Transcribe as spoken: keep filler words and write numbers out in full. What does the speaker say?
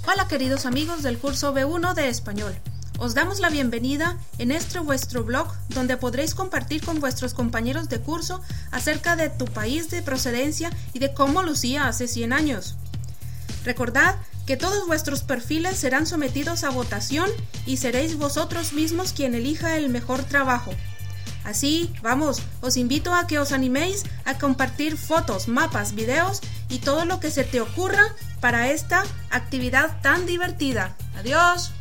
Hola queridos amigos del curso B uno de Español. Os damos la bienvenida en este vuestro blog donde podréis compartir con vuestros compañeros de curso acerca de tu país de procedencia y de cómo lucía hace cien años. Recordad que todos vuestros perfiles serán sometidos a votación y seréis vosotros mismos quien elija el mejor trabajo. Así, vamos, os invito a que os animéis a compartir fotos, mapas, videos y todo lo que se te ocurra para esta actividad tan divertida. ¡Adiós!